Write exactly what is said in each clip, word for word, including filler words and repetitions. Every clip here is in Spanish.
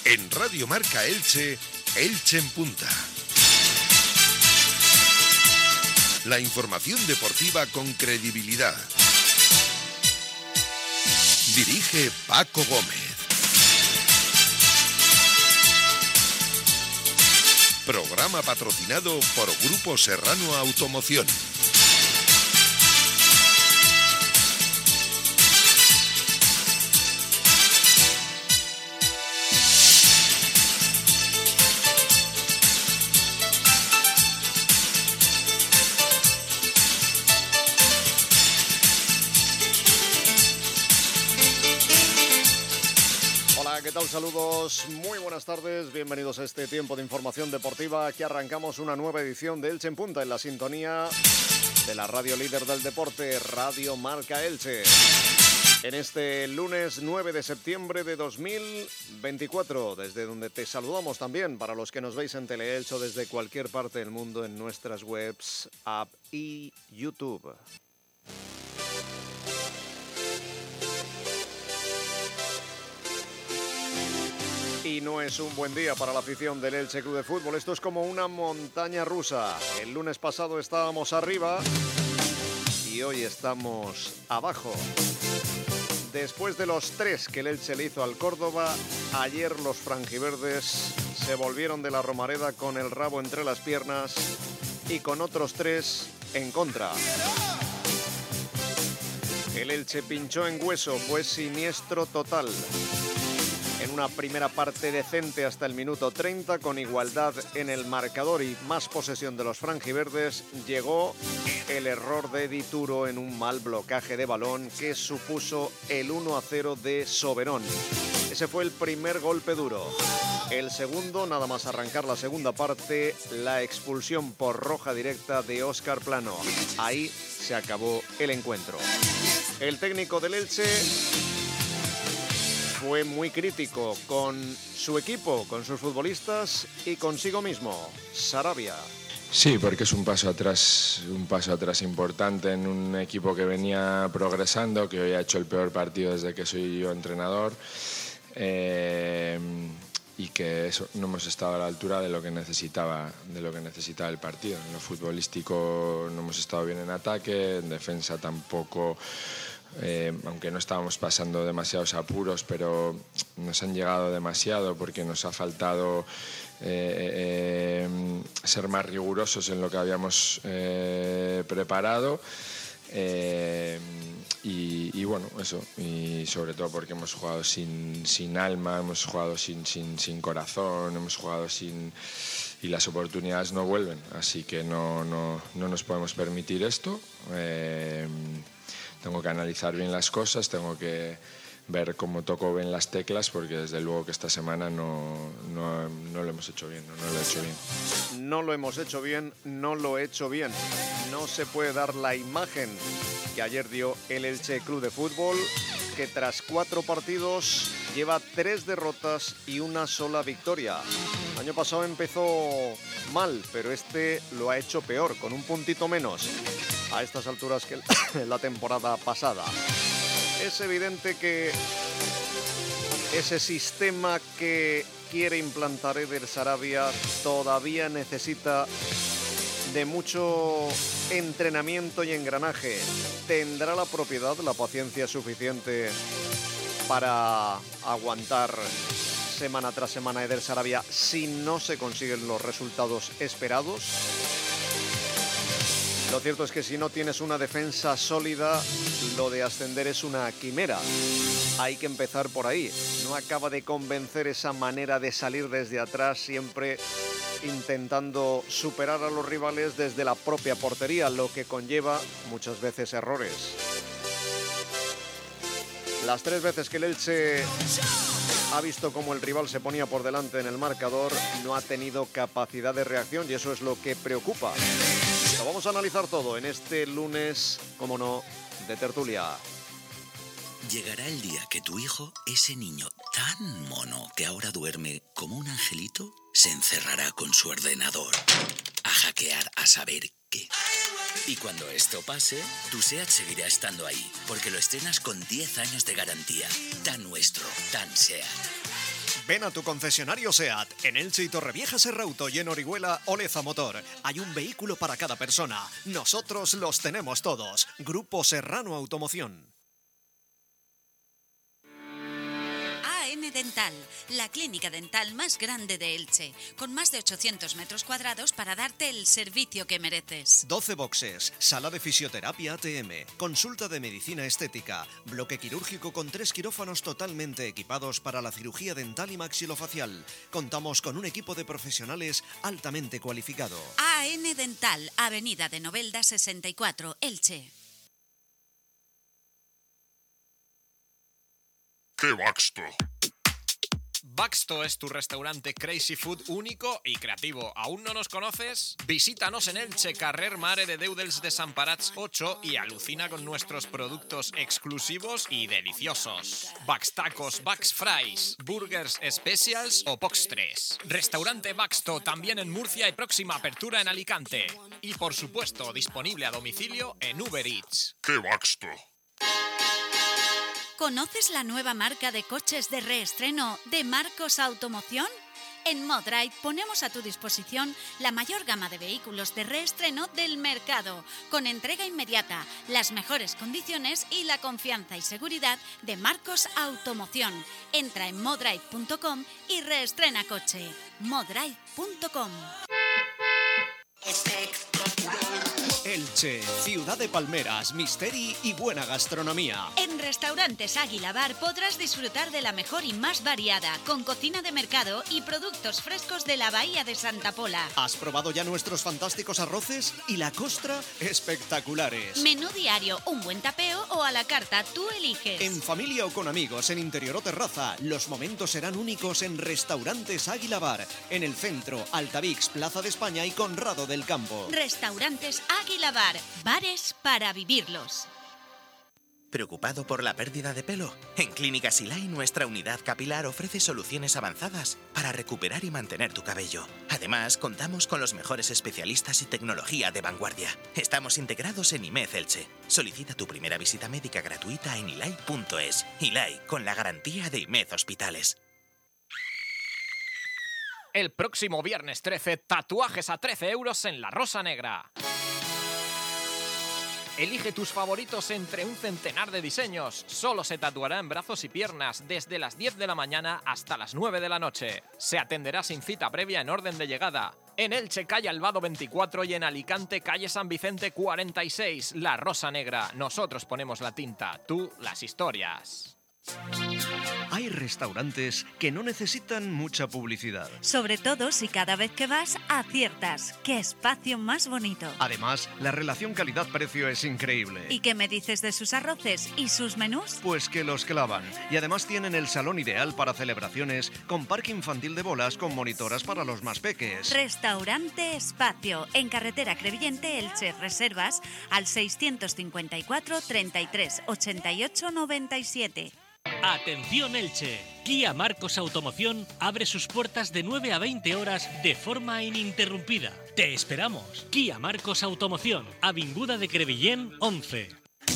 En Radio Marca Elche, Elche en Punta. La información deportiva con credibilidad. Dirige Paco Gómez. Programa patrocinado por Grupo Serrano Automoción. ¿Qué tal? Saludos, muy buenas tardes, bienvenidos a este tiempo de información deportiva. Aquí arrancamos una nueva edición de Elche en Punta en la sintonía de la radio líder del deporte, Radio Marca Elche. En este lunes nueve de septiembre de dos mil veinticuatro, desde donde te saludamos también para los que nos veis en Teleelch o desde cualquier parte del mundo en nuestras webs, app y YouTube. Y no es un buen día para la afición del Elche Club de Fútbol. Esto es como una montaña rusa. El lunes pasado estábamos arriba y hoy estamos abajo. Después de los tres que el Elche le hizo al Córdoba, ayer los franjiverdes se volvieron de la Romareda con el rabo entre las piernas y con otros tres en contra. El Elche pinchó en hueso, fue siniestro total. En una primera parte decente hasta el minuto treinta, con igualdad en el marcador y más posesión de los franjiverdes, llegó el error de Dituro en un mal blocaje de balón que supuso el uno a cero de Soberón. Ese fue el primer golpe duro. El segundo, nada más arrancar la segunda parte, la expulsión por roja directa de Óscar Plano. Ahí se acabó el encuentro. El técnico del Elche fue muy crítico con su equipo, con sus futbolistas y consigo mismo. Sarabia. Sí, porque es un paso atrás, un paso atrás importante en un equipo que venía progresando, que hoy ha hecho el peor partido desde que soy yo entrenador, eh, y que eso, no hemos estado a la altura de lo que necesitaba, de lo que necesitaba el partido. En lo futbolístico no hemos estado bien en ataque, en defensa tampoco. Eh, aunque no estábamos pasando demasiados apuros, pero nos han llegado demasiado porque nos ha faltado eh, eh, ser más rigurosos en lo que habíamos eh, preparado. Eh, y, y bueno, eso, y sobre todo porque hemos jugado sin, sin alma, hemos jugado sin, sin, sin corazón, hemos jugado sin... y las oportunidades no vuelven, así que no, no, no nos podemos permitir esto. Eh, Tengo que analizar bien las cosas, tengo que ver cómo toco bien las teclas, porque desde luego que esta semana no, no, no lo hemos hecho bien, no, no lo he hecho bien. No lo hemos hecho bien, no lo he hecho bien. No se puede dar la imagen que ayer dio el Elche Club de Fútbol, que tras cuatro partidos lleva tres derrotas y una sola victoria. El año pasado empezó mal, pero este lo ha hecho peor, con un puntito menos a estas alturas que la temporada pasada. Es evidente que ese sistema que quiere implantar Eder Sarabia todavía necesita de mucho entrenamiento y engranaje. ¿Tendrá la propiedad, la paciencia suficiente para aguantar semana tras semana Eder Sarabia si no se consiguen los resultados esperados? Lo cierto es que si no tienes una defensa sólida, lo de ascender es una quimera. Hay que empezar por ahí. No acaba de convencer esa manera de salir desde atrás, siempre intentando superar a los rivales desde la propia portería, lo que conlleva muchas veces errores. Las tres veces que el Elche ha visto cómo el rival se ponía por delante en el marcador, no ha tenido capacidad de reacción y eso es lo que preocupa. Lo vamos a analizar todo en este lunes, como no, de tertulia. Llegará el día que tu hijo, ese niño tan mono que ahora duerme como un angelito, se encerrará con su ordenador a hackear a saber qué. Y cuando esto pase, tu SEAT seguirá estando ahí, porque lo estrenas con diez años de garantía. Tan nuestro, tan SEAT. Ven a tu concesionario SEAT. En Elche y Torrevieja Serrauto y en Orihuela Oleza Motor. Hay un vehículo para cada persona. Nosotros los tenemos todos. Grupo Serrano Automoción. A M Dental, la clínica dental más grande de Elche, con más de ochocientos metros cuadrados para darte el servicio que mereces. doce boxes, sala de fisioterapia A T M, consulta de medicina estética, bloque quirúrgico con tres quirófanos totalmente equipados para la cirugía dental y maxilofacial. Contamos con un equipo de profesionales altamente cualificado. A N Dental, Avenida de Novelda sesenta y cuatro, Elche. ¡Qué Baxto! Baxto es tu restaurante Crazy Food único y creativo. ¿Aún no nos conoces? Visítanos en Elche, carrer Mare de Déu dels Desemparats ocho y alucina con nuestros productos exclusivos y deliciosos. Baxtacos, Bax Fries, Burgers Specials o Postres. Restaurante Baxto también en Murcia y próxima apertura en Alicante. Y por supuesto, disponible a domicilio en Uber Eats. ¡Qué Baxto! ¿Conoces la nueva marca de coches de reestreno de Marcos Automoción? En Modride ponemos a tu disposición la mayor gama de vehículos de reestreno del mercado, con entrega inmediata, las mejores condiciones y la confianza y seguridad de Marcos Automoción. Entra en modride punto com y reestrena coche. modride punto com. Elche, ciudad de palmeras, misteri y buena gastronomía. En Restaurantes Águila Bar podrás disfrutar de la mejor y más variada, con cocina de mercado y productos frescos de la Bahía de Santa Pola. ¿Has probado ya nuestros fantásticos arroces? Y la costra, espectaculares. Menú diario, un buen tapeo o a la carta, tú eliges. En familia o con amigos, en interior o terraza, los momentos serán únicos en Restaurantes Águila Bar, en el centro, Altavix, Plaza de España y Conrado del Campo. Restaurantes Águila Bar, bares para vivirlos. ¿Preocupado por la pérdida de pelo? En Clínica Silay nuestra unidad capilar ofrece soluciones avanzadas para recuperar y mantener tu cabello. Además, contamos con los mejores especialistas y tecnología de vanguardia. Estamos integrados en I M E D Elche. Solicita tu primera visita médica gratuita en ilay punto es. Ilay, con la garantía de I M E D Hospitales. El próximo viernes trece, tatuajes a trece euros en La Rosa Negra. Elige tus favoritos entre un centenar de diseños. Solo se tatuará en brazos y piernas desde las diez de la mañana hasta las nueve de la noche. Se atenderá sin cita previa en orden de llegada. En Elche, calle Albado veinticuatro y en Alicante, calle San Vicente cuarenta y seis. La Rosa Negra. Nosotros ponemos la tinta, tú las historias. Hay restaurantes que no necesitan mucha publicidad. Sobre todo si cada vez que vas aciertas. ¡Qué espacio más bonito! Además, la relación calidad-precio es increíble. ¿Y qué me dices de sus arroces y sus menús? Pues que los clavan. Y además tienen el salón ideal para celebraciones, con parque infantil de bolas con monitoras para los más peques. Restaurante Espacio, en carretera Crevillente, Elche. Reservas al seiscientos cincuenta y cuatro, treinta y tres, ochenta y ocho, noventa y siete. Atención Elche, Kia Marcos Automoción abre sus puertas de nueve a veinte horas de forma ininterrumpida. Te esperamos. Kia Marcos Automoción, Avinguda de Crevillén once.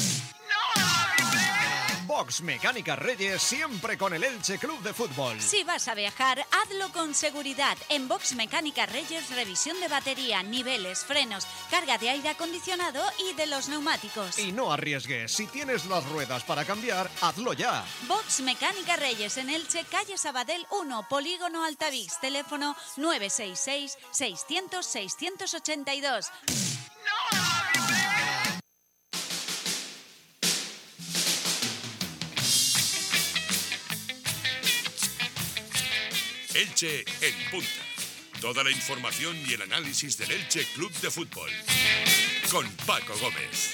Box Mecánica Reyes, siempre con el Elche Club de Fútbol. Si vas a viajar, hazlo con seguridad. En Box Mecánica Reyes, revisión de batería, niveles, frenos, carga de aire acondicionado y de los neumáticos. Y no arriesgues, si tienes las ruedas para cambiar, hazlo ya. Box Mecánica Reyes en Elche, calle Sabadell uno, Polígono Altavix, teléfono nueve seis seis, seiscientos, seiscientos ochenta y dos. Elche en punta. Toda la información y el análisis del Elche Club de Fútbol. Con Paco Gómez.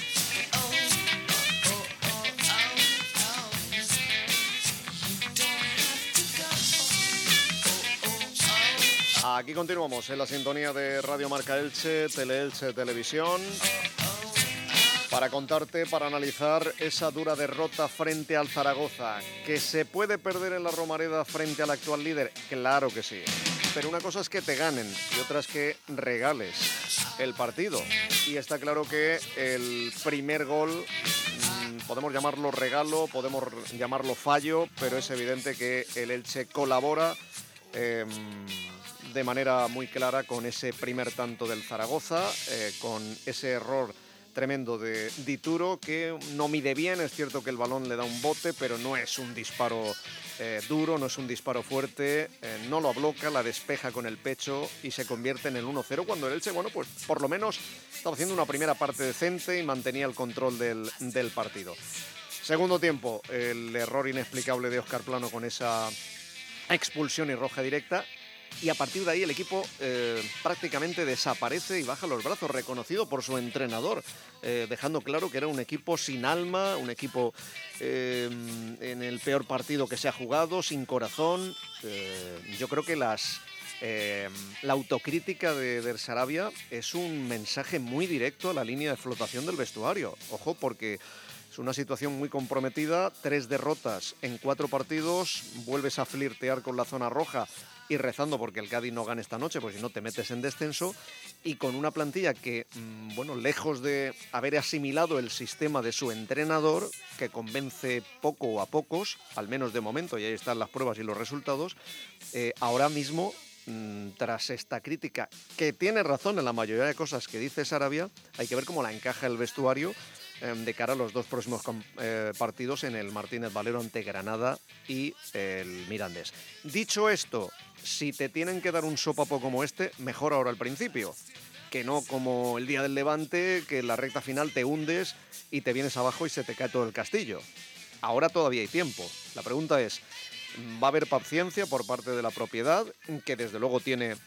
Aquí continuamos en la sintonía de Radio Marca Elche, Teleelche Televisión, para contarte, para analizar esa dura derrota frente al Zaragoza. ¿Que se puede perder en la Romareda frente al actual líder? Claro que sí. Pero una cosa es que te ganen y otra es que regales el partido. Y está claro que el primer gol podemos llamarlo regalo, podemos llamarlo fallo, pero es evidente que el Elche colabora eh, de manera muy clara con ese primer tanto del Zaragoza, eh, con ese error tremendo de Dituro, que no mide bien. Es cierto que el balón le da un bote, pero no es un disparo eh, duro, no es un disparo fuerte, eh, no lo bloca, la despeja con el pecho y se convierte en el uno cero, cuando el Elche, bueno, pues por lo menos estaba haciendo una primera parte decente y mantenía el control del, del partido. Segundo tiempo, el error inexplicable de Óscar Plano con esa expulsión y roja directa. Y a partir de ahí el equipo eh, prácticamente desaparece y baja los brazos, reconocido por su entrenador, eh, dejando claro que era un equipo sin alma, un equipo eh, en el peor partido que se ha jugado, sin corazón. Eh, yo creo que las, eh, la autocrítica de, de Sarabia es un mensaje muy directo a la línea de flotación del vestuario. Ojo, porque es una situación muy comprometida, tres derrotas en cuatro partidos, vuelves a flirtear con la zona roja y rezando porque el Cádiz no gane esta noche, pues si no te metes en descenso, y con una plantilla que, bueno, lejos de haber asimilado el sistema de su entrenador, que convence poco a pocos, al menos de momento, y ahí están las pruebas y los resultados, eh, ahora mismo, tras esta crítica, que tiene razón en la mayoría de cosas que dice Sarabia, hay que ver cómo la encaja el vestuario de cara a los dos próximos eh, partidos en el Martínez Valero ante Granada y el Mirandés. Dicho esto, si te tienen que dar un sopapo como este, mejor ahora al principio, que no como el día del Levante, que en la recta final te hundes y te vienes abajo y se te cae todo el castillo. Ahora todavía hay tiempo. La pregunta es, ¿va a haber paciencia por parte de la propiedad, que desde luego tiene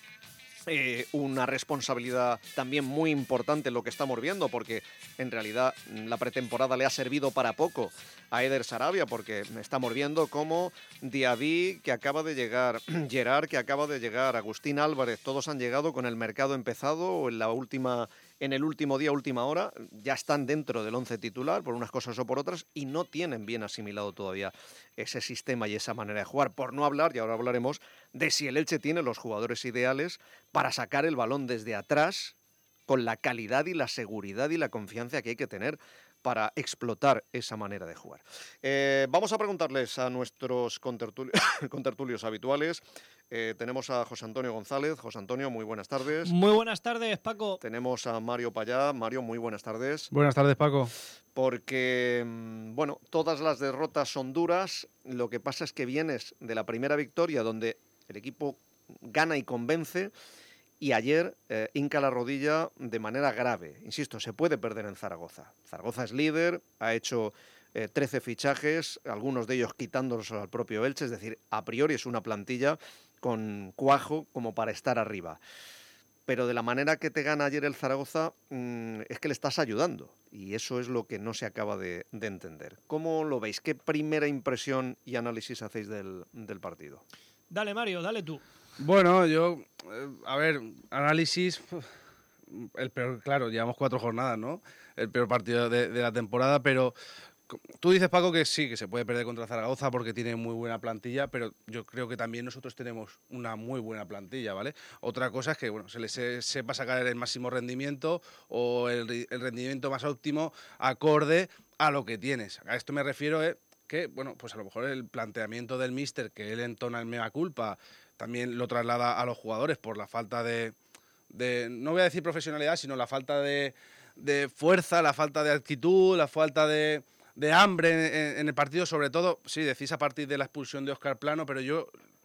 Eh, una responsabilidad también muy importante en lo que estamos viendo, porque en realidad la pretemporada le ha servido para poco a Eder Sarabia, porque estamos viendo cómo Diaby, que acaba de llegar, Gerard, que acaba de llegar, Agustín Álvarez, todos han llegado con el mercado empezado o en la última, en el último día, última hora, ya están dentro del once titular por unas cosas o por otras y no tienen bien asimilado todavía ese sistema y esa manera de jugar, por no hablar, y ahora hablaremos, de si el Elche tiene los jugadores ideales para sacar el balón desde atrás con la calidad y la seguridad y la confianza que hay que tener para explotar esa manera de jugar. Eh, vamos a preguntarles a nuestros contertulios, contertulios habituales. Eh, tenemos a José Antonio González. José Antonio, muy buenas tardes. Muy buenas tardes, Paco. Tenemos a Mario Payá. Mario, muy buenas tardes. Buenas tardes, Paco. Porque, bueno, todas las derrotas son duras. Lo que pasa es que vienes de la primera victoria donde el equipo gana y convence, y ayer eh, hinca la rodilla de manera grave. Insisto, se puede perder en Zaragoza. Zaragoza es líder, ha hecho eh, trece fichajes, algunos de ellos quitándolos al propio Elche, es decir, a priori es una plantilla con cuajo como para estar arriba. Pero de la manera que te gana ayer el Zaragoza, mmm, es que le estás ayudando, y eso es lo que no se acaba de, de entender. ¿Cómo lo veis? ¿Qué primera impresión y análisis hacéis del, del partido? Dale, Mario, dale tú. Bueno, yo, eh, a ver, análisis, el peor, claro, llevamos cuatro jornadas, ¿no? El peor partido de, de la temporada, pero tú dices, Paco, que sí, que se puede perder contra Zaragoza porque tiene muy buena plantilla, pero yo creo que también nosotros tenemos una muy buena plantilla, ¿vale? Otra cosa es que, bueno, se les se, sepa sacar el máximo rendimiento o el, el rendimiento más óptimo acorde a lo que tienes. A esto me refiero, eh, que, bueno, pues a lo mejor el planteamiento del míster, que él entona el mea culpa, también lo traslada a los jugadores por la falta de, de no voy a decir profesionalidad, sino la falta de, de fuerza, la falta de actitud, la falta de, de hambre en, en el partido, sobre todo, sí, decís a partir de la expulsión de Óscar Plano, pero yo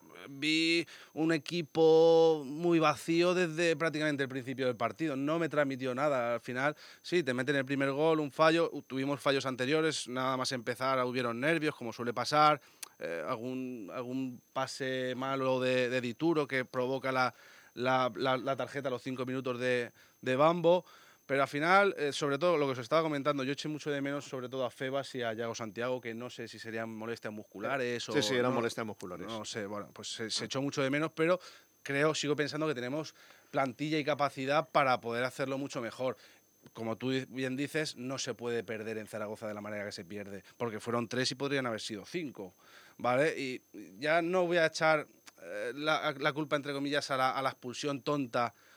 vi un equipo muy vacío desde prácticamente el principio del partido, no me transmitió nada. Al final, sí, te meten el primer gol, un fallo, tuvimos fallos anteriores, nada más empezar hubieron nervios, como suele pasar, eh, algún, algún pase malo de, de Dituro que provoca la, la, la, la tarjeta a los cinco minutos de, de Bambo. Pero al final, eh, sobre todo lo que os estaba comentando, yo eché mucho de menos sobre todo a Febas y a Yago Santiago, que no sé si serían molestias musculares o... Sí, sí, eran no, molestias musculares. No sé, bueno, pues se, se echó mucho de menos, pero creo, sigo pensando que tenemos plantilla y capacidad para poder hacerlo mucho mejor. Como tú bien dices, no se puede perder en Zaragoza de la manera que se pierde, porque fueron tres y podrían haber sido cinco, ¿vale? Y ya no voy a echar eh, la, la culpa, entre comillas, a la, a la expulsión tonta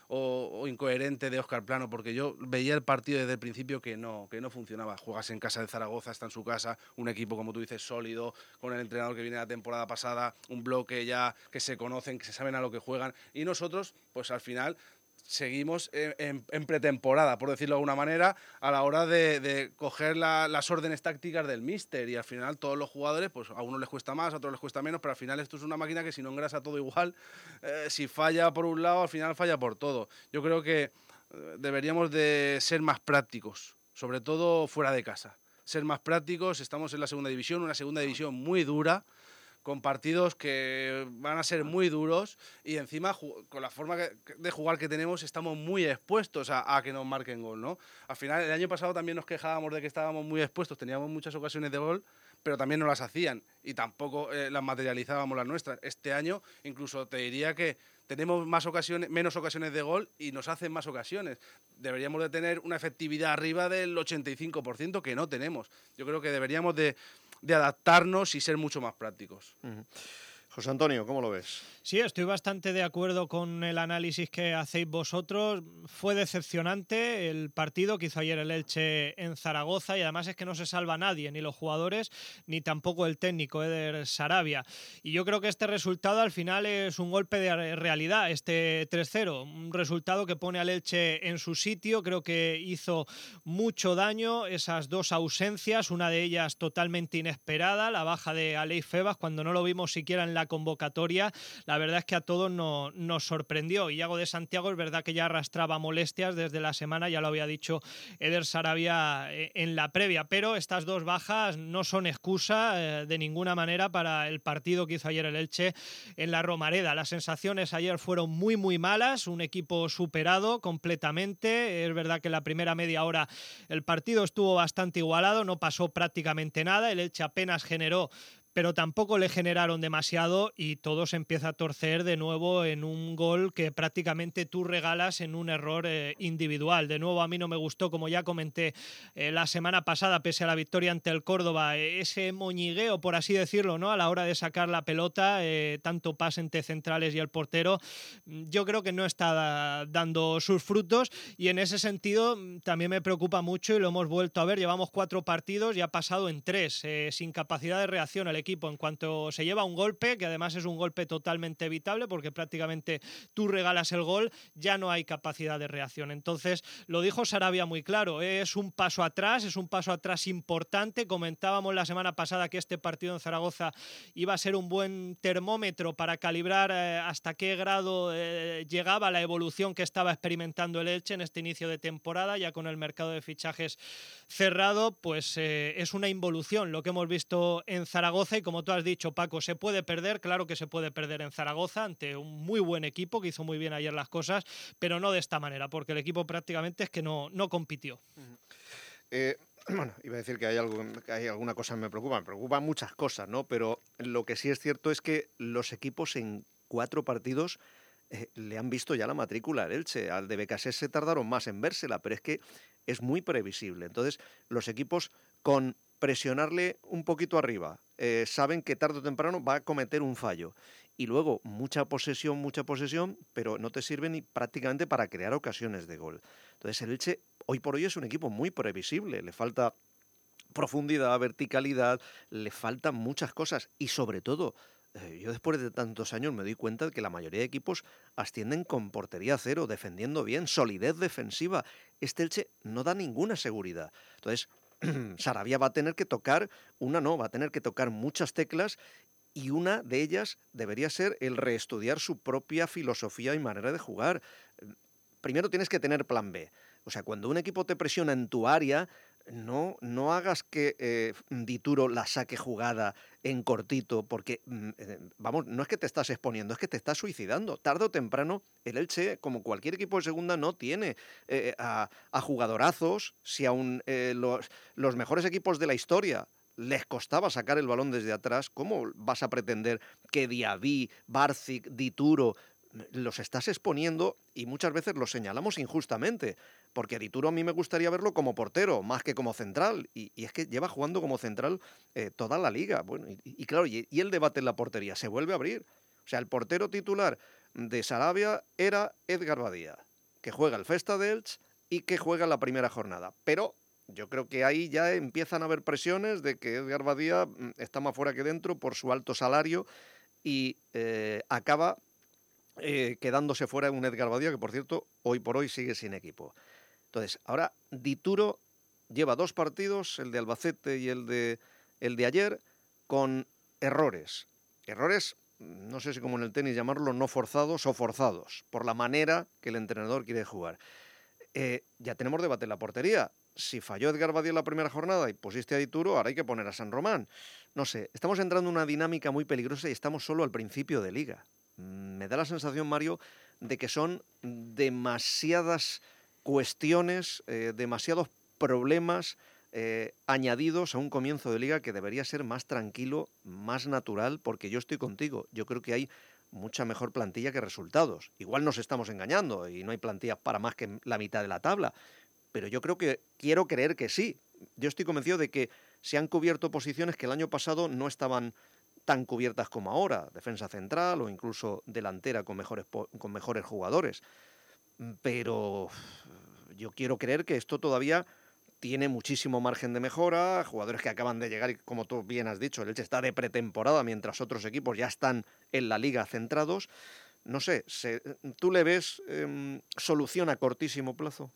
o, o incoherente de Óscar Plano, porque yo veía el partido desde el principio que no, que no funcionaba. Juegas en casa de Zaragoza, está en su casa, un equipo, como tú dices, sólido, con el entrenador que viene de la temporada pasada, un bloque ya que se conocen, que se saben a lo que juegan, y nosotros, pues al final seguimos en, en, en pretemporada, por decirlo de alguna manera, a la hora de, de coger la, las órdenes tácticas del míster, y al final todos los jugadores, pues a unos les cuesta más, a otros les cuesta menos, pero al final esto es una máquina que si no engrasa todo igual, eh, si falla por un lado, al final falla por todo. Yo creo que eh, deberíamos de ser más prácticos, sobre todo fuera de casa. Ser más prácticos, estamos en la segunda división, una segunda división muy dura, con partidos que van a ser muy duros, y encima con la forma de jugar que tenemos estamos muy expuestos a, a que nos marquen gol, ¿no? Al final, el año pasado también nos quejábamos de que estábamos muy expuestos, teníamos muchas ocasiones de gol, pero también no las hacían y tampoco eh, las materializábamos las nuestras. Este año incluso te diría que tenemos más ocasiones, menos ocasiones de gol y nos hacen más ocasiones. Deberíamos de tener una efectividad arriba del ochenta y cinco por ciento que no tenemos. Yo creo que deberíamos de de adaptarnos y ser mucho más prácticos. Uh-huh. José Antonio, ¿cómo lo ves? Sí, estoy bastante de acuerdo con el análisis que hacéis vosotros. Fue decepcionante el partido que hizo ayer el Elche en Zaragoza, y además es que no se salva nadie, ni los jugadores, ni tampoco el técnico, Eder Sarabia. Y yo creo que este resultado al final es un golpe de realidad, este tres cero. Un resultado que pone al Elche en su sitio. Creo que hizo mucho daño esas dos ausencias, una de ellas totalmente inesperada, la baja de Aleix Febas, cuando no lo vimos siquiera en la convocatoria. La verdad es que a todos no, nos sorprendió. Iago de Santiago es verdad que ya arrastraba molestias desde la semana, ya lo había dicho Eder Sarabia en la previa, pero estas dos bajas no son excusa eh, de ninguna manera para el partido que hizo ayer el Elche en la Romareda. Las sensaciones ayer fueron muy muy malas, un equipo superado completamente. Es verdad que en la primera media hora el partido estuvo bastante igualado, no pasó prácticamente nada, el Elche apenas generó, pero tampoco le generaron demasiado, y todo se empieza a torcer de nuevo en un gol que prácticamente tú regalas en un error eh, individual. De nuevo, a mí no me gustó, como ya comenté eh, la semana pasada, pese a la victoria ante el Córdoba, eh, ese moñigueo, por así decirlo, ¿no?, a la hora de sacar la pelota, eh, tanto pase entre centrales y el portero, yo creo que no está dando sus frutos, y en ese sentido también me preocupa mucho, y lo hemos vuelto a ver, llevamos cuatro partidos y ha pasado en tres, eh, sin capacidad de reacción el equipo. En cuanto se lleva un golpe, que además es un golpe totalmente evitable porque prácticamente tú regalas el gol, ya no hay capacidad de reacción. Entonces, lo dijo Sarabia muy claro, es un paso atrás, es un paso atrás importante. Comentábamos la semana pasada que este partido en Zaragoza iba a ser un buen termómetro para calibrar eh, hasta qué grado eh, llegaba la evolución que estaba experimentando el Elche en este inicio de temporada, ya con el mercado de fichajes cerrado. Pues eh, es una involución lo que hemos visto en Zaragoza. Y como tú has dicho, Paco, se puede perder, claro que se puede perder en Zaragoza ante un muy buen equipo que hizo muy bien ayer las cosas, pero no de esta manera, porque el equipo prácticamente es que no, no compitió. Uh-huh. eh, bueno, iba a decir que hay, algo, que hay alguna cosa que me preocupa, me preocupan muchas cosas, ¿no? Pero lo que sí es cierto es que los equipos en cuatro partidos eh, le han visto ya la matrícula al Elche. Al de Becasés se tardaron más en vérsela, pero es que es muy previsible. Entonces, los equipos con presionarle un poquito arriba, eh, saben que tarde o temprano va a cometer un fallo. Y luego, mucha posesión, mucha posesión, pero no te sirve ni prácticamente para crear ocasiones de gol. Entonces, el Elche, hoy por hoy, es un equipo muy previsible. Le falta profundidad, verticalidad, le faltan muchas cosas. Y sobre todo, eh, yo después de tantos años me doy cuenta de que la mayoría de equipos ascienden con portería cero, defendiendo bien, solidez defensiva. Este Elche no da ninguna seguridad. Entonces, Sarabia va a tener que tocar, una no, va a tener que tocar muchas teclas, y una de ellas debería ser el reestudiar su propia filosofía y manera de jugar. Primero tienes que tener plan B. O sea, cuando un equipo te presiona en tu área, no, no hagas que eh, Dituro la saque jugada en cortito, porque, eh, vamos, no es que te estás exponiendo, es que te estás suicidando. Tarde o temprano, el Elche, como cualquier equipo de segunda, no tiene eh, a, a jugadorazos. Si aún eh, los, los mejores equipos de la historia les costaba sacar el balón desde atrás, ¿cómo vas a pretender que Diaby, Barcic, Dituro los estás exponiendo? Y muchas veces los señalamos injustamente, porque Dituro a mí me gustaría verlo como portero, más que como central, y, y es que lleva jugando como central eh, toda la liga. Bueno, y, y claro, y, y el debate en la portería se vuelve a abrir. O sea, el portero titular de Sarabia era Edgar Badía. que juega el Festa de Elche y que juega la primera jornada. Pero yo creo que ahí ya empiezan a haber presiones de que Edgar Badía está más fuera que dentro por su alto salario y eh, acaba eh, quedándose fuera un Edgar Badía que, por cierto, hoy por hoy sigue sin equipo. Entonces, ahora Dituro lleva dos partidos, el de Albacete y el de, el de ayer, con errores. Errores, no sé si como en el tenis llamarlo, no forzados o forzados, por la manera que el entrenador quiere jugar. Eh, ya tenemos debate en la portería. Si falló Edgar Badía en la primera jornada y pusiste a Dituro, ahora hay que poner a San Román. No sé, estamos entrando en una dinámica muy peligrosa y estamos solo al principio de liga. Me da la sensación, Mario, de que son demasiadas cuestiones, eh, demasiados problemas eh, añadidos a un comienzo de liga que debería ser más tranquilo, más natural, porque yo estoy contigo. Yo creo que hay mucha mejor plantilla que resultados. Igual nos estamos engañando y no hay plantillas para más que la mitad de la tabla, pero yo creo que, quiero creer que sí. Yo estoy convencido de que se han cubierto posiciones que el año pasado no estaban tan cubiertas como ahora, defensa central o incluso delantera con mejores, con mejores jugadores. Pero yo quiero creer que esto todavía tiene muchísimo margen de mejora, jugadores que acaban de llegar y, como tú bien has dicho, el Elche está de pretemporada mientras otros equipos ya están en la liga centrados. No sé, se, ¿tú le ves eh, solución a cortísimo plazo?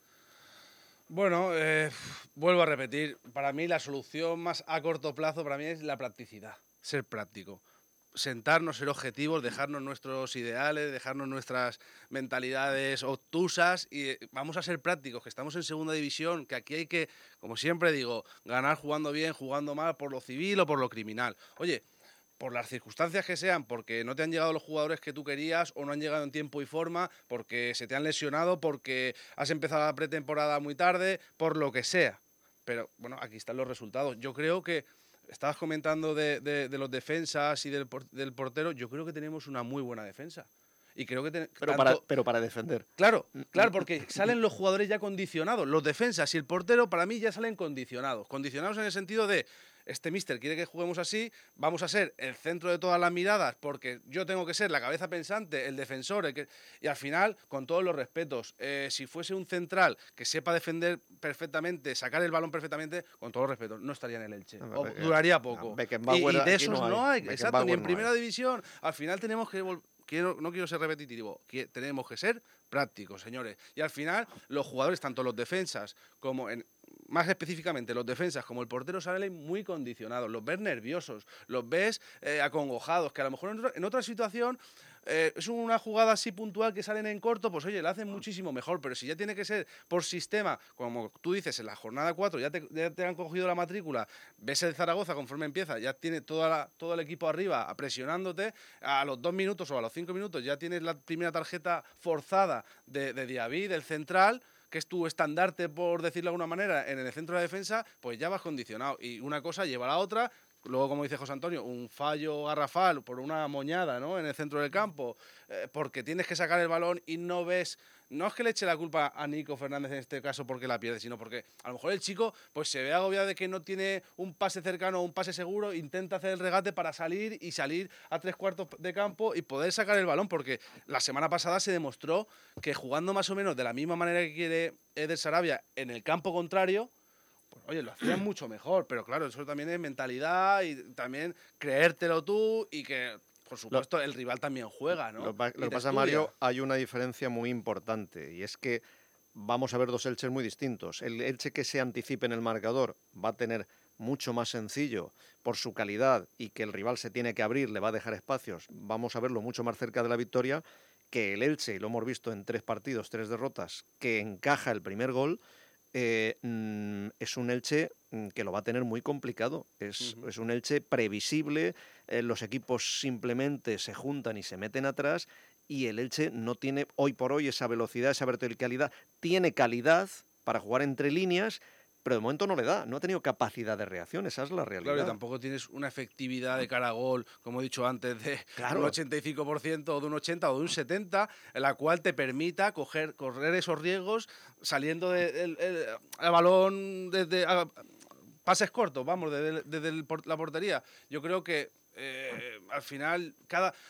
Bueno, eh, vuelvo a repetir, para mí la solución más a corto plazo para mí es la practicidad, ser práctico. Sentarnos, ser objetivos, dejarnos nuestros ideales, dejarnos nuestras mentalidades obtusas y vamos a ser prácticos, que estamos en segunda división, que aquí hay que, como siempre digo, ganar jugando bien, jugando mal, por lo civil o por lo criminal. Oye, por las circunstancias que sean, porque no te han llegado los jugadores que tú querías o no han llegado en tiempo y forma, porque se te han lesionado, porque has empezado la pretemporada muy tarde, por lo que sea. Pero, bueno, aquí están los resultados. Yo creo que, estabas comentando de, de, de los defensas y del, del portero, yo creo que tenemos una muy buena defensa. Y creo que ten, pero, tanto, para, pero para defender. Claro, claro, porque salen los jugadores ya condicionados. Los defensas y el portero, para mí, ya salen condicionados. Condicionados en el sentido de, este míster quiere que juguemos así, vamos a ser el centro de todas las miradas, porque yo tengo que ser la cabeza pensante, el defensor, el que, y al final, con todos los respetos, eh, si fuese un central que sepa defender perfectamente, sacar el balón perfectamente, con todos los respetos, no estaría en el Elche. No, o duraría poco. No, y, y de esos no hay, no hay exacto, ni en no primera hay. división. Al final tenemos que volver. Quiero, no quiero ser repetitivo, que tenemos que ser prácticos, señores. Y al final, los jugadores, tanto los defensas como, en, más específicamente los defensas como el portero, salen muy condicionados. Los ves nerviosos, los ves eh, acongojados, que a lo mejor en otra, en otra situación eh, es una jugada así puntual que salen en corto, pues oye, la hacen muchísimo mejor. Pero si ya tiene que ser por sistema, como tú dices, en la jornada cuatro ya te, ya te han cogido la matrícula, ves el Zaragoza conforme empieza, ya tiene toda la, todo el equipo arriba presionándote, a los dos minutos o a los cinco minutos ya tienes la primera tarjeta forzada de, de Diaby, del central, que es tu estandarte, por decirlo de alguna manera, en el centro de la defensa, pues ya vas condicionado. Y una cosa lleva a la otra. Luego, como dice José Antonio, un fallo garrafal por una moñada, ¿no?, en el centro del campo, eh, porque tienes que sacar el balón y no ves. No es que le eche la culpa a Nico Fernández en este caso porque la pierde, sino porque a lo mejor el chico pues se ve agobiado de que no tiene un pase cercano o un pase seguro, intenta hacer el regate para salir y salir a tres cuartos de campo y poder sacar el balón, porque la semana pasada se demostró que jugando más o menos de la misma manera que quiere Eder Sarabia en el campo contrario, pues oye, lo hacían mucho mejor, pero claro, eso también es mentalidad y también creértelo tú y que, por supuesto, lo, el rival también juega, ¿no? Lo, lo que pasa, Mario, hay una diferencia muy importante y es que vamos a ver dos Elches muy distintos. El Elche que se anticipe en el marcador va a tener mucho más sencillo por su calidad y que el rival se tiene que abrir, le va a dejar espacios. Vamos a verlo mucho más cerca de la victoria que el Elche, y lo hemos visto en tres partidos, tres derrotas, que encaja el primer gol. Eh, mm, es un Elche mm, que lo va a tener muy complicado. Es, uh-huh. es un Elche previsible, eh, los equipos simplemente se juntan y se meten atrás y el Elche no tiene hoy por hoy esa velocidad, esa verticalidad. Tiene calidad para jugar entre líneas, pero de momento no le da, no ha tenido capacidad de reacción, esa es la realidad. Claro, y tampoco tienes una efectividad de cara a gol, como he dicho antes, de claro. un ochenta y cinco por ciento o de un ochenta por ciento o de un setenta por ciento, en la cual te permita coger, correr esos riesgos saliendo del de, el, el balón desde a, pases cortos, vamos, desde, desde el, la portería. Yo creo que eh, al final cada...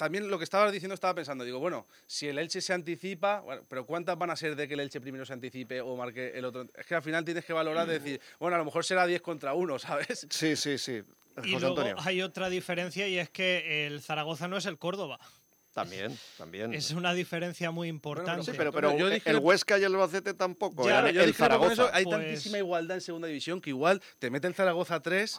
también lo que estabas diciendo estaba pensando, digo, bueno, si el Elche se anticipa, bueno, pero ¿cuántas van a ser de que el Elche primero se anticipe o marque el otro? Es que al final tienes que valorar de decir, bueno, a lo mejor será diez contra uno, ¿sabes? Sí, sí, sí. José Y luego Antonio. hay otra diferencia y es que el Zaragoza no es el Córdoba. También, también. Es una diferencia muy importante. Sí, pero, pero yo dije- el Huesca y el Albacete tampoco. Claro, eran yo el dije, pero con Zaragoza. eso hay Pues- tantísima igualdad en segunda división que igual te mete el Zaragoza tres,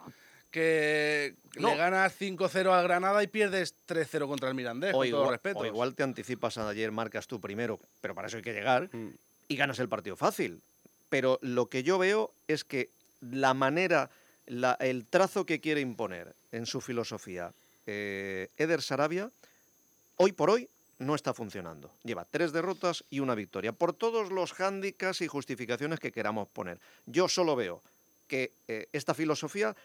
que No. le ganas cinco cero a Granada y pierdes tres cero contra el Mirandés, O con todo igual, respeto. o igual te anticipas a ayer, marcas tú primero, pero para eso hay que llegar Mm. y ganas el partido fácil. Pero lo que yo veo es que la manera, la- el trazo que quiere imponer en su filosofía eh, Eder Sarabia, hoy por hoy no está funcionando. Lleva tres derrotas y una victoria, por todos los hándicaps y justificaciones que queramos poner. Yo solo veo que eh, esta filosofía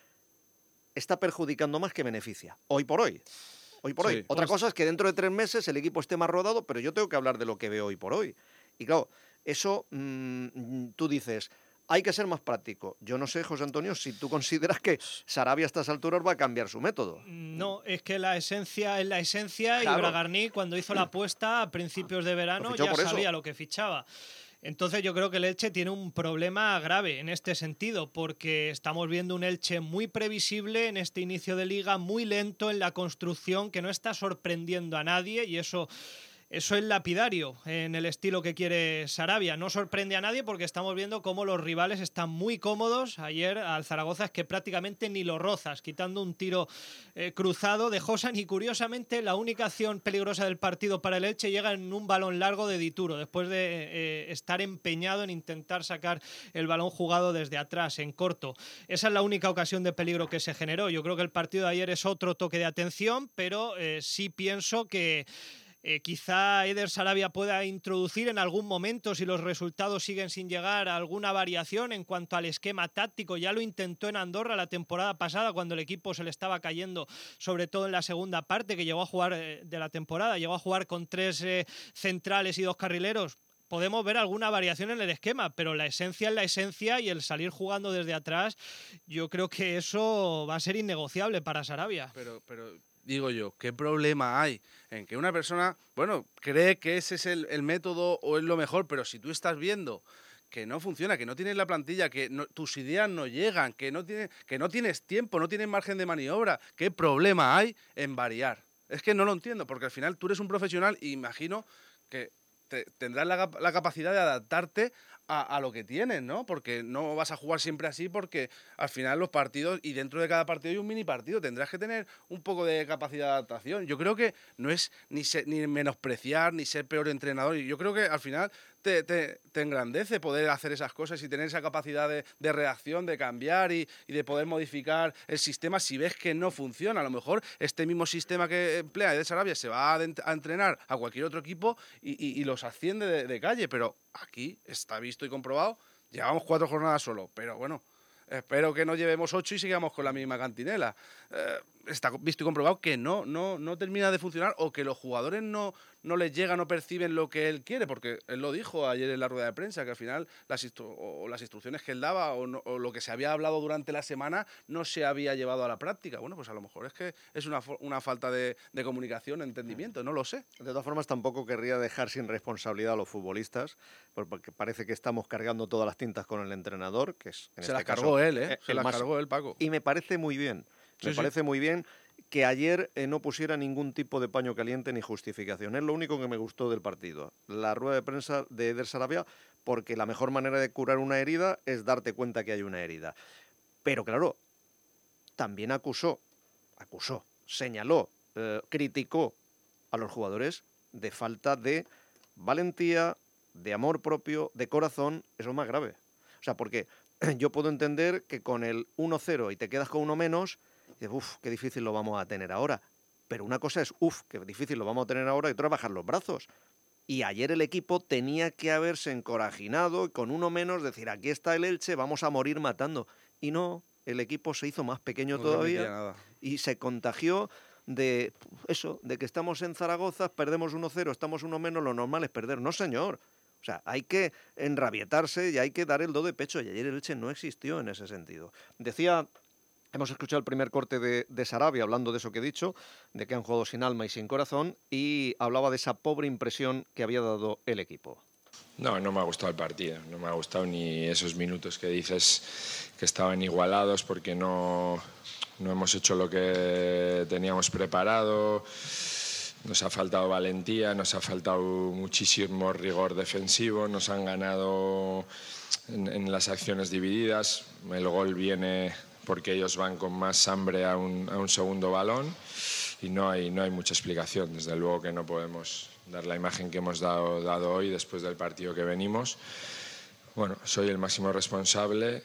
está perjudicando más que beneficia, hoy por hoy. Hoy por Sí. hoy. Otra Pues- cosa es que dentro de tres meses el equipo esté más rodado, pero yo tengo que hablar de lo que veo hoy por hoy. Y claro, eso mm, tú dices, hay que ser más práctico. Yo no sé, José Antonio, si tú consideras que Sarabia a estas alturas va a cambiar su método. No, es que la esencia es la esencia Claro. y Bragarni cuando hizo la apuesta a principios de verano Lo fichó ya por eso. sabía lo que fichaba. Entonces yo creo que el Elche tiene un problema grave en este sentido, porque estamos viendo un Elche muy previsible en este inicio de liga, muy lento en la construcción, que no está sorprendiendo a nadie y eso... Eso es lapidario en el estilo que quiere Sarabia. No sorprende a nadie porque estamos viendo cómo los rivales están muy cómodos. Ayer al Zaragoza es que prácticamente ni lo rozas, quitando un tiro eh, cruzado de Josan. Y curiosamente la única acción peligrosa del partido para el Elche llega en un balón largo de Dituro, después de eh, estar empeñado en intentar sacar el balón jugado desde atrás, en corto. Esa es la única ocasión de peligro que se generó. Yo creo que el partido de ayer es otro toque de atención, pero eh, sí pienso que Eh, quizá Eder Sarabia pueda introducir en algún momento, si los resultados siguen sin llegar, alguna variación en cuanto al esquema táctico. Ya lo intentó en Andorra la temporada pasada cuando el equipo se le estaba cayendo, sobre todo en la segunda parte, que llegó a jugar eh, de la temporada, llegó a jugar con tres eh, centrales y dos carrileros. Podemos ver alguna variación en el esquema, pero la esencia es la esencia y el salir jugando desde atrás, yo creo que eso va a ser innegociable para Sarabia. Pero, pero digo yo, ¿qué problema hay en que una persona, bueno, cree que ese es el, el método o es lo mejor, pero si tú estás viendo que no funciona, que no tienes la plantilla, que no, tus ideas no llegan, que no, tiene, que no tienes tiempo, no tienes margen de maniobra, ¿qué problema hay en variar? Es que no lo entiendo, porque al final tú eres un profesional y imagino que te, tendrás la, la capacidad de adaptarte a, a lo que tienes, ¿no? Porque no vas a jugar siempre así, porque al final los partidos, y dentro de cada partido hay un mini partido, tendrás que tener un poco de capacidad de adaptación. Yo creo que no es ni, ser, ni menospreciar, ni ser peor entrenador, y yo creo que al final te, te, te engrandece poder hacer esas cosas y tener esa capacidad de, de reacción, de cambiar y, y de poder modificar el sistema si ves que no funciona. A lo mejor este mismo sistema que emplea Eder Sarabia se va a, a entrenar a cualquier otro equipo y, y, y los asciende de, de calle, pero aquí está visto y comprobado, llevamos cuatro jornadas solo, pero bueno, espero que no llevemos ocho y sigamos con la misma cantinela. Eh, está visto y comprobado que no, no, no termina de funcionar o que los jugadores no, no les llegan o perciben lo que él quiere, porque él lo dijo ayer en la rueda de prensa, que al final las, instru o las instrucciones que él daba o, no, o lo que se había hablado durante la semana no se había llevado a la práctica. Bueno, pues a lo mejor es que es una, una falta de, de comunicación, entendimiento, no lo sé. De todas formas, tampoco querría dejar sin responsabilidad a los futbolistas, porque parece que estamos cargando todas las tintas con el entrenador, que es en Se este las caso, cargó él, ¿eh? eh, Se el las más- cargó él, Paco. Y me parece muy bien. Me Sí, sí. parece muy bien que ayer eh, no pusiera ningún tipo de paño caliente ni justificación. Es lo único que me gustó del partido. La rueda de prensa de Eder Sarabia, porque la mejor manera de curar una herida es darte cuenta que hay una herida. Pero claro, también acusó, acusó, señaló, eh, criticó a los jugadores de falta de valentía, de amor propio, de corazón. Eso es más grave. O sea, porque yo puedo entender que con el uno cero y te quedas con uno menos, dices, uff, qué difícil lo vamos a tener ahora. Pero una cosa es, uff, qué difícil lo vamos a tener ahora, y otra es bajar los brazos. Y ayer el equipo tenía que haberse encorajinado y con uno menos decir, aquí está el Elche, vamos a morir matando. Y no, el equipo se hizo más pequeño No todavía transmitía nada. y se contagió de eso, de que estamos en Zaragoza, perdemos uno cero, estamos uno menos, lo normal es perder. No, señor. O sea, hay que enrabietarse y hay que dar el do de pecho. Y ayer el Elche no existió en ese sentido. Decía Hemos escuchado el primer corte de, de Sarabia hablando de eso que he dicho, de que han jugado sin alma y sin corazón, y hablaba de esa pobre impresión que había dado el equipo. No, no me ha gustado el partido, no me ha gustado ni esos minutos que dices que estaban igualados porque no, no hemos hecho lo que teníamos preparado, nos ha faltado valentía, nos ha faltado muchísimo rigor defensivo, nos han ganado en, en las acciones divididas, el gol viene porque ellos van con más hambre a un, a un segundo balón y no hay, no hay mucha explicación. Desde luego que no podemos dar la imagen que hemos dado, dado hoy después del partido que venimos. Bueno, soy el máximo responsable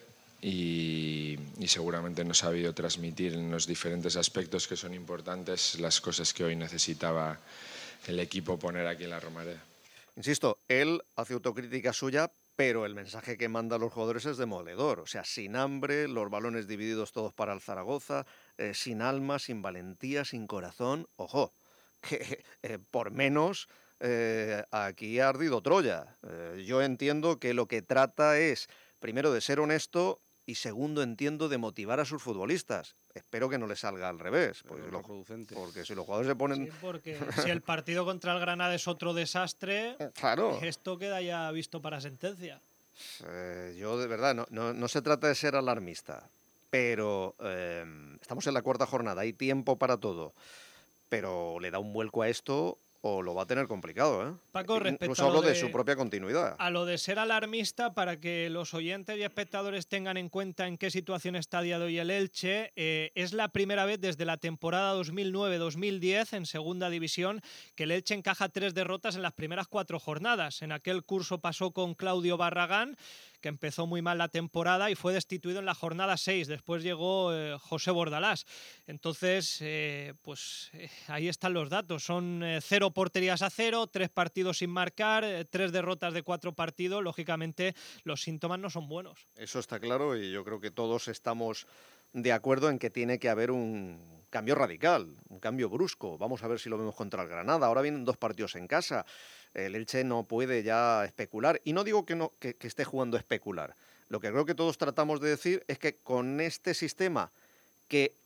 y, y seguramente no he sabido transmitir en los diferentes aspectos que son importantes las cosas que hoy necesitaba el equipo poner aquí en la Romareda. Insisto, él hace autocrítica suya, pero el mensaje que manda a los jugadores es demoledor. O sea, sin hambre, los balones divididos todos para el Zaragoza, eh, sin alma, sin valentía, sin corazón. Ojo, que eh, por menos eh, aquí ha ardido Troya. Eh, yo entiendo que lo que trata es, primero, de ser honesto y segundo, entiendo, de motivar a sus futbolistas. Espero que no le salga al revés, porque, lo, porque si los jugadores se ponen... Sí, porque si el partido contra el Granada es otro desastre, claro, esto queda ya visto para sentencia. Eh, yo, de verdad, no, no, no se trata de ser alarmista, pero eh, estamos en la cuarta jornada, hay tiempo para todo, pero le da un vuelco a esto o lo va a tener complicado, ¿eh? Paco, respecto Incluso a hablo lo de, de su propia continuidad. A lo de ser alarmista, para que los oyentes y espectadores tengan en cuenta en qué situación está a día de hoy el Elche, eh, es la primera vez desde la temporada dos mil nueve dos mil diez en segunda división que el Elche encaja tres derrotas en las primeras cuatro jornadas. En aquel curso pasó con Claudio Barragán, que empezó muy mal la temporada y fue destituido en la jornada seis. Después llegó eh, José Bordalás. Entonces, eh, pues eh, ahí están los datos. Son eh, cero porterías a cero, tres partidos sin marcar, eh, tres derrotas de cuatro partidos. Lógicamente, los síntomas no son buenos. Eso está claro y yo creo que todos estamos de acuerdo en que tiene que haber un cambio radical, un cambio brusco. Vamos a ver si lo vemos contra el Granada. Ahora vienen dos partidos en casa. El Elche no puede ya especular. Y no digo que, no, que, que esté jugando a especular. Lo que creo que todos tratamos de decir es que con este sistema que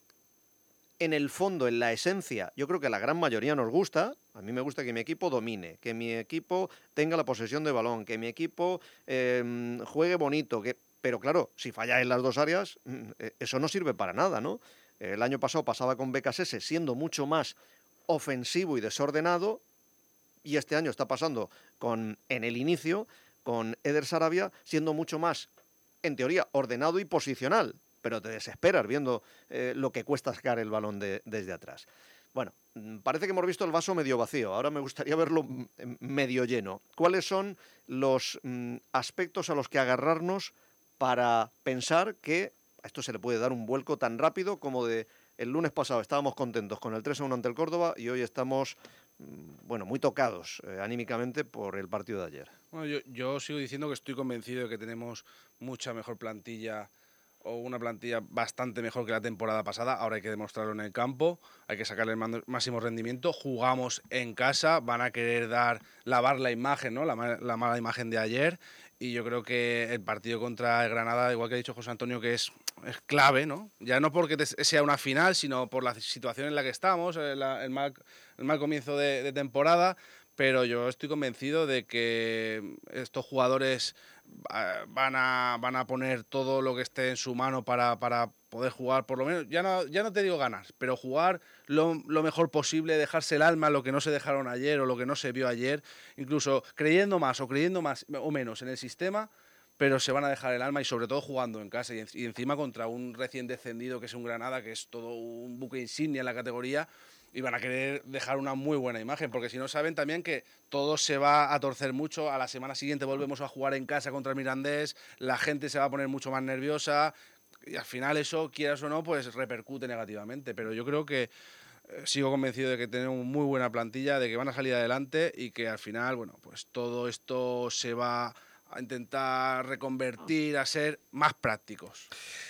en el fondo, en la esencia, yo creo que a la gran mayoría nos gusta. A mí me gusta que mi equipo domine, que mi equipo tenga la posesión de balón, que mi equipo eh, juegue bonito. Que... Pero claro, si falla en las dos áreas, eso no sirve para nada, ¿no? El año pasado pasaba con B K S S siendo mucho más ofensivo y desordenado, y este año está pasando con, en el inicio, con Eder Sarabia, siendo mucho más, en teoría, ordenado y posicional, pero te desesperas viendo eh, lo que cuesta sacar el balón de, desde atrás. Bueno, parece que hemos visto el vaso medio vacío, ahora me gustaría verlo medio lleno. ¿Cuáles son los mm, aspectos a los que agarrarnos para pensar que a esto se le puede dar un vuelco tan rápido como de el lunes pasado estábamos contentos con el tres a uno ante el Córdoba y hoy estamos, bueno, muy tocados eh, anímicamente por el partido de ayer? Bueno, yo, yo sigo diciendo que estoy convencido de que tenemos mucha mejor plantilla o una plantilla bastante mejor que la temporada pasada. Ahora hay que demostrarlo en el campo, hay que sacarle el máximo rendimiento. Jugamos en casa, van a querer dar lavar la imagen, ¿no? la, la mala imagen de ayer. Y yo creo que el partido contra el Granada, igual que ha dicho José Antonio, que es, es clave, ¿no? Ya no porque te, sea una final, sino por la situación en la que estamos, el, el, mal, el mal comienzo de, de temporada. Pero yo estoy convencido de que estos jugadores van a, van a poner todo lo que esté en su mano para, para poder jugar, por lo menos, ya no, ya no te digo ganar, pero jugar lo, lo mejor posible, dejarse el alma, lo que no se dejaron ayer o lo que no se vio ayer, incluso creyendo más o creyendo más o menos en el sistema, pero se van a dejar el alma y sobre todo jugando en casa y, en, y encima contra un recién descendido que es un Granada, que es todo un buque insignia en la categoría. Y van a querer dejar una muy buena imagen, porque si no saben también que todo se va a torcer mucho. A la semana siguiente volvemos a jugar en casa contra el Mirandés, la gente se va a poner mucho más nerviosa y al final eso, quieras o no, pues repercute negativamente. Pero yo creo que eh, sigo convencido de que tenemos muy buena plantilla, de que van a salir adelante y que al final, bueno, pues todo esto se va a intentar reconvertir a ser más prácticos.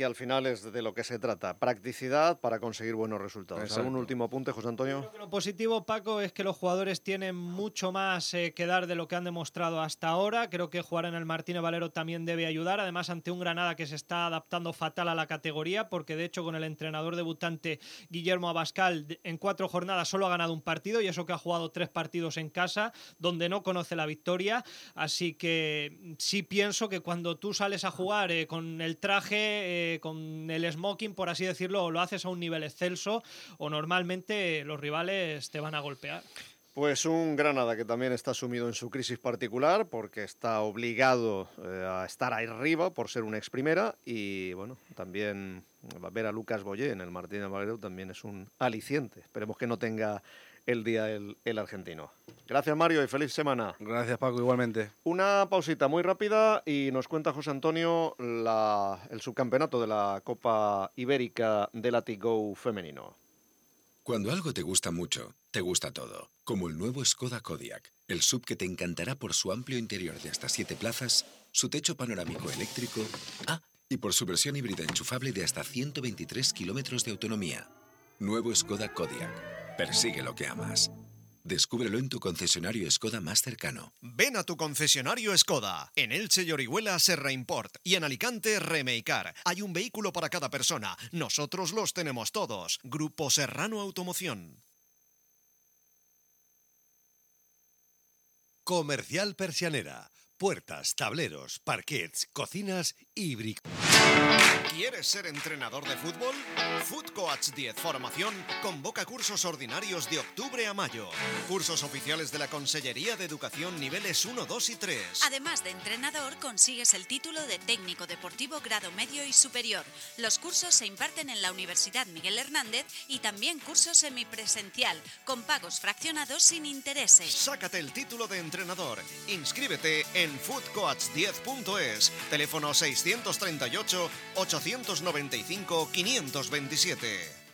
que al final es de lo que se trata, practicidad para conseguir buenos resultados. Exacto. ¿Algún último apunte, José Antonio? Creo que lo positivo, Paco, es que los jugadores tienen mucho más eh, que dar de lo que han demostrado hasta ahora. Creo que jugar en el Martínez Valero también debe ayudar, además ante un Granada que se está adaptando fatal a la categoría, porque de hecho con el entrenador debutante Guillermo Abascal en cuatro jornadas solo ha ganado un partido, y eso que ha jugado tres partidos en casa, donde no conoce la victoria. Así que sí pienso que cuando tú sales a jugar eh, con el traje, eh, con el smoking, por así decirlo, lo haces a un nivel excelso, o normalmente los rivales te van a golpear. Pues un Granada que también está sumido en su crisis particular porque está obligado eh, a estar ahí arriba por ser un ex primera, y bueno, también ver a Lucas Boyé en el Martínez Valero también es un aliciente. Esperemos que no tenga el día el, el argentino. Gracias, Mario, y feliz semana. Gracias, Paco, igualmente. Una pausita muy rápida y nos cuenta José Antonio la, el subcampeonato de la Copa Ibérica de Latigo femenino. Cuando algo te gusta mucho, te gusta todo. Como el nuevo Skoda Kodiaq, el S U V que te encantará por su amplio interior de hasta siete plazas, su techo panorámico eléctrico, ah, y por su versión híbrida enchufable de hasta ciento veintitrés kilómetros de autonomía. Nuevo Skoda Kodiaq. Persigue lo que amas. Descúbrelo en tu concesionario Skoda más cercano. Ven a tu concesionario Skoda. En Elche y Orihuela, Serra Import. Y en Alicante, Remeicar. Hay un vehículo para cada persona. Nosotros los tenemos todos. Grupo Serrano Automoción. Comercial Persianera. Puertas, tableros, parquets, cocinas y bric... ¿Quieres ser entrenador de fútbol? Food Coach diez Formación convoca cursos ordinarios de octubre a mayo. Cursos oficiales de la Consellería de Educación niveles uno, dos y tres. Además de entrenador, consigues el título de técnico deportivo grado medio y superior. Los cursos se imparten en la Universidad Miguel Hernández y también cursos semipresencial, con pagos fraccionados sin intereses. Sácate el título de entrenador. Inscríbete en food coach diez punto es. Teléfono seiscientos treinta y ocho, ochocientos noventa y cinco, quinientos veintisiete.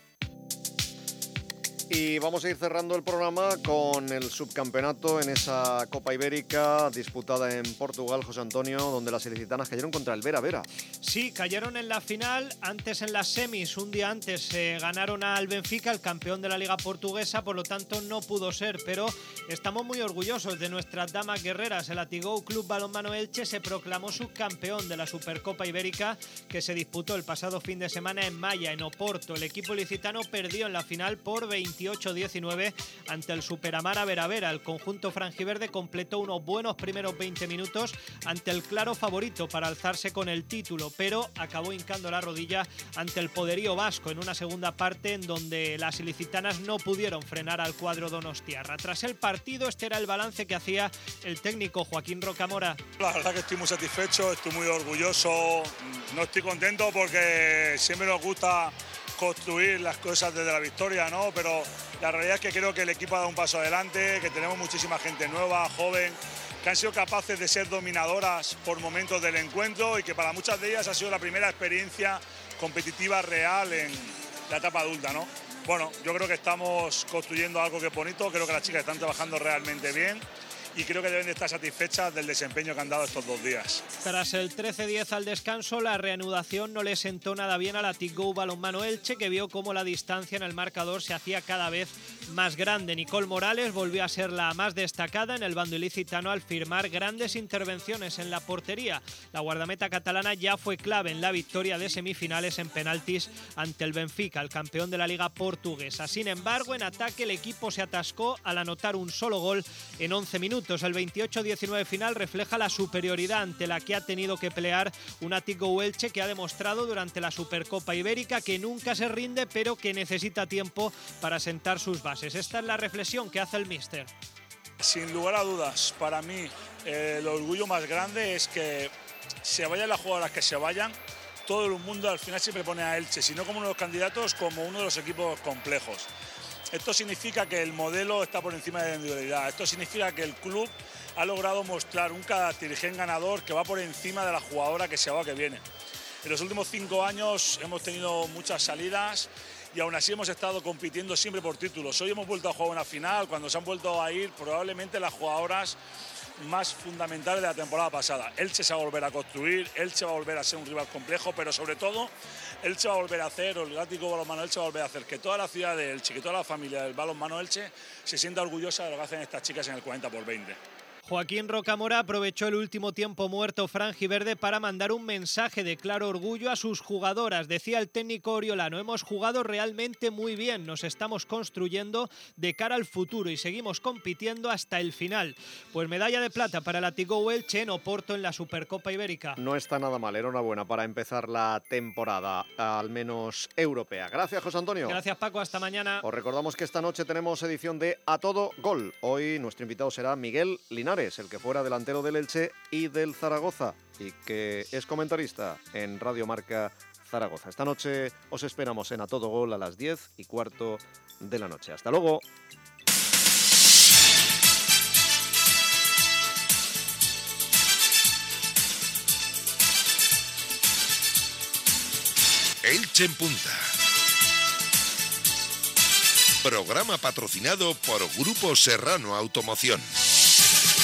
Y vamos a ir cerrando el programa con el subcampeonato en esa Copa Ibérica disputada en Portugal, José Antonio, donde las ilicitanas cayeron contra el Vera Vera. Sí, cayeron en la final, antes en las semis, un día antes eh, ganaron al Benfica, el campeón de la Liga Portuguesa, por lo tanto no pudo ser, pero estamos muy orgullosos de nuestras damas guerreras. El Atigou Club Balonmano Elche se proclamó subcampeón de la Supercopa Ibérica que se disputó el pasado fin de semana en Maia, en Oporto. El equipo ilicitano perdió en la final por veintiocho diecinueve ante el Superamara Vera Vera. El conjunto franjiverde completó unos buenos primeros veinte minutos ante el claro favorito para alzarse con el título, pero acabó hincando la rodilla ante el poderío vasco en una segunda parte en donde las ilicitanas no pudieron frenar al cuadro donostiarra. Tras el partido, este era el balance que hacía el técnico Joaquín Rocamora. La verdad que estoy muy satisfecho, estoy muy orgulloso, no estoy contento porque siempre nos gusta construir las cosas desde la victoria, ¿no? Pero la realidad es que creo que el equipo ha dado un paso adelante, que tenemos muchísima gente nueva, joven, que han sido capaces de ser dominadoras por momentos del encuentro y que para muchas de ellas ha sido la primera experiencia competitiva real en la etapa adulta, ¿no? Bueno, yo creo que estamos construyendo algo que es bonito, creo que las chicas están trabajando realmente bien y creo que deben de estar satisfechas del desempeño que han dado estos dos días. Tras el trece diez al descanso, la reanudación no le sentó nada bien a la Atigou Balonmano Elche, que vio cómo la distancia en el marcador se hacía cada vez más grande. Nicole Morales volvió a ser la más destacada en el bando ilicitano al firmar grandes intervenciones en la portería. La guardameta catalana ya fue clave en la victoria de semifinales en penaltis ante el Benfica, el campeón de la Liga Portuguesa. Sin embargo, en ataque el equipo se atascó al anotar un solo gol en once minutos. El veintiocho diecinueve final refleja la superioridad ante la que ha tenido que pelear un Atigou Elche que ha demostrado durante la Supercopa Ibérica que nunca se rinde, pero que necesita tiempo para sentar sus bases. Esta es la reflexión que hace el míster. Sin lugar a dudas, para mí eh, el orgullo más grande es que se vayan las jugadoras que se vayan, todo el mundo al final siempre pone a Elche, sino como uno de los candidatos, como uno de los equipos complejos. Esto significa que el modelo está por encima de la individualidad. Esto significa que el club ha logrado mostrar un carácter ganador que va por encima de la jugadora que se va o que viene. En los últimos cinco años hemos tenido muchas salidas y aún así hemos estado compitiendo siempre por títulos. Hoy hemos vuelto a jugar una final, cuando se han vuelto a ir probablemente las jugadoras más fundamentales de la temporada pasada. Elche se va a volver a construir, Elche va a volver a ser un rival complejo, pero sobre todo Elche va a volver a hacer, o el Atlético Balonmano Elche va a volver a hacer que toda la ciudad de Elche, que toda la familia del balonmano Elche se sienta orgullosa de lo que hacen estas chicas en el cuarenta por veinte. Joaquín Rocamora aprovechó el último tiempo muerto franjiverde para mandar un mensaje de claro orgullo a sus jugadoras. Decía el técnico oriolano: hemos jugado realmente muy bien, nos estamos construyendo de cara al futuro y seguimos compitiendo hasta el final. Pues medalla de plata para el Atigou Elche en Oporto en la Supercopa Ibérica. No está nada mal, enhorabuena para empezar la temporada, al menos europea. Gracias, José Antonio. Gracias, Paco, hasta mañana. Os recordamos que esta noche tenemos edición de A Todo Gol. Hoy nuestro invitado será Miguel Linares, el que fuera delantero del Elche y del Zaragoza y que es comentarista en Radio Marca Zaragoza. Esta noche os esperamos en A Todo Gol a las diez y cuarto de la noche. Hasta luego. Elche en Punta. Programa patrocinado por Grupo Serrano Automoción.